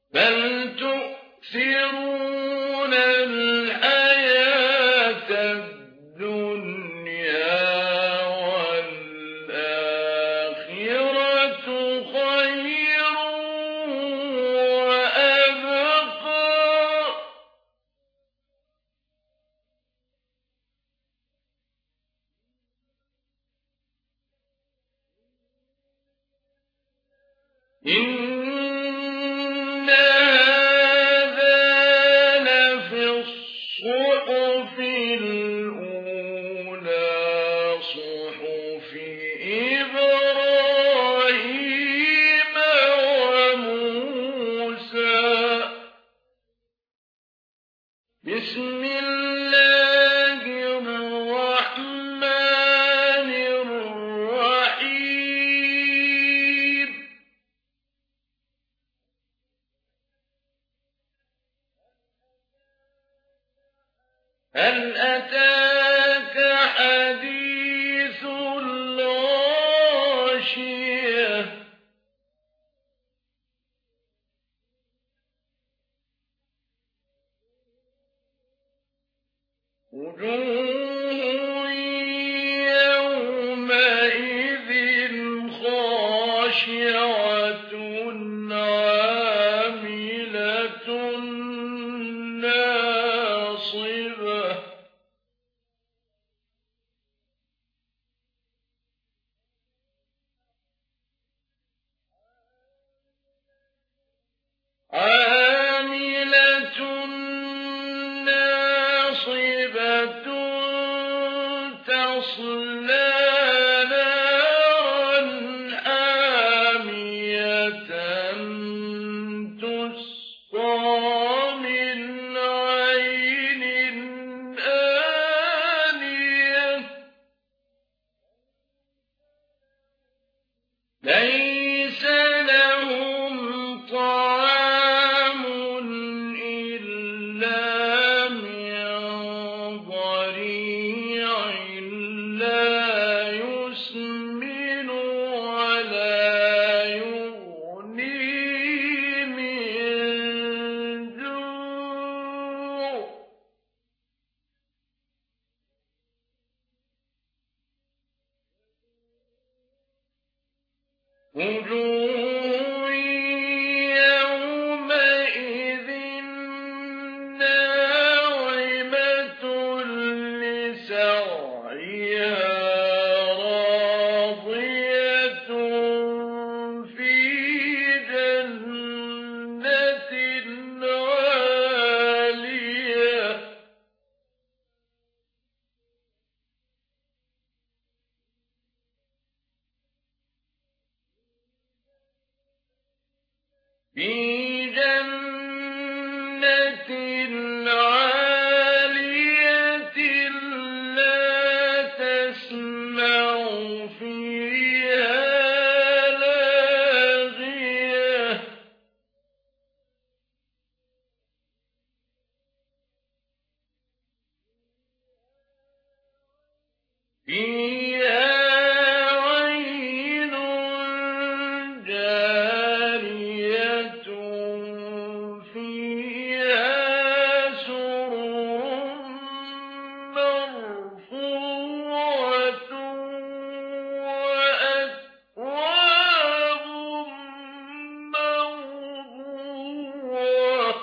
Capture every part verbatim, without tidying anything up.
بل تؤثرون الحياة الدنيا والآخرة خير وأبقى إن هذا لفي الصحف الأولى صحف إبراهيم وموسى بسم الله الرحمن الرحيم هل أتاك حديث الغاشية وجوه يومئذ خاشعة عاملة ناصبة عاملة ناصبة تصلى نارا حامية تسقى من عين آنية ليس لهم طعام إلا من ضريع لا يسمن ولا يغني من جوع وجوه يومئذ ناعمة لسعيها راضية في جنة عالية في جنة عالية لا تسمع فيها لاغية فيها عين جارية فيها سرر مرفوعة وأكواب موضوعة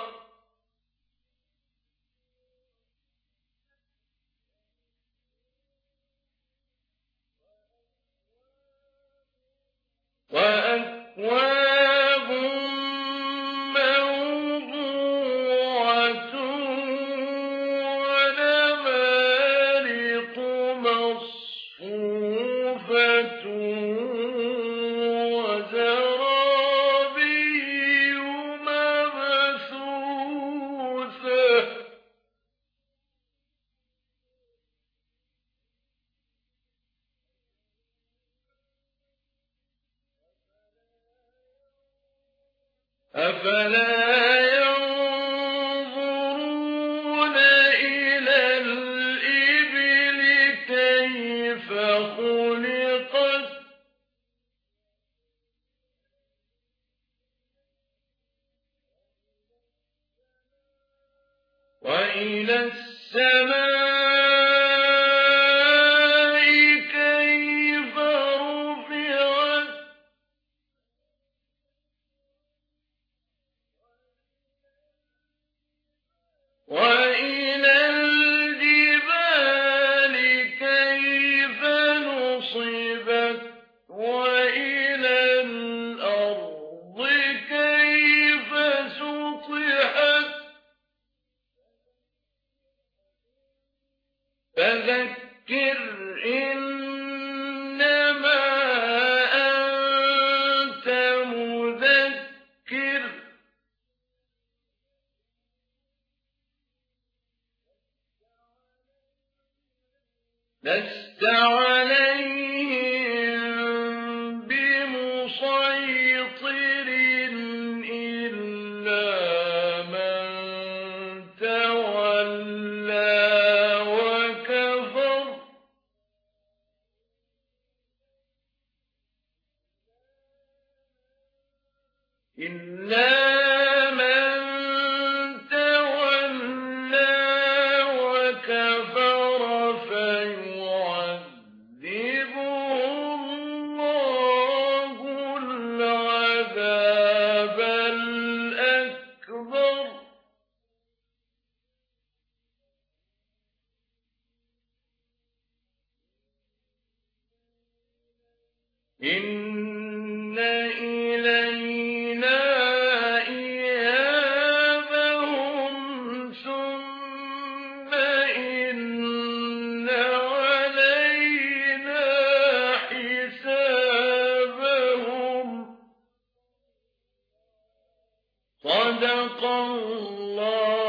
وأكواب موضوعة ونمارق مصفوفة وزرابي مبثوثة أفلا ينظرون إلى الإبل كيف خلقت وإلى السماء كيف رفعت وإلى الجبال كيف نصبت وإلى الأرض كيف سطحت فذكر إنما أنت مذكر لست عليهم بمسيطر إلا من تولى وكفر إلا من تولى وكفر فيعذبه الله العذاب الأكبر إن إلينا إيابهم ثم إن علينا حسابهم صدق الله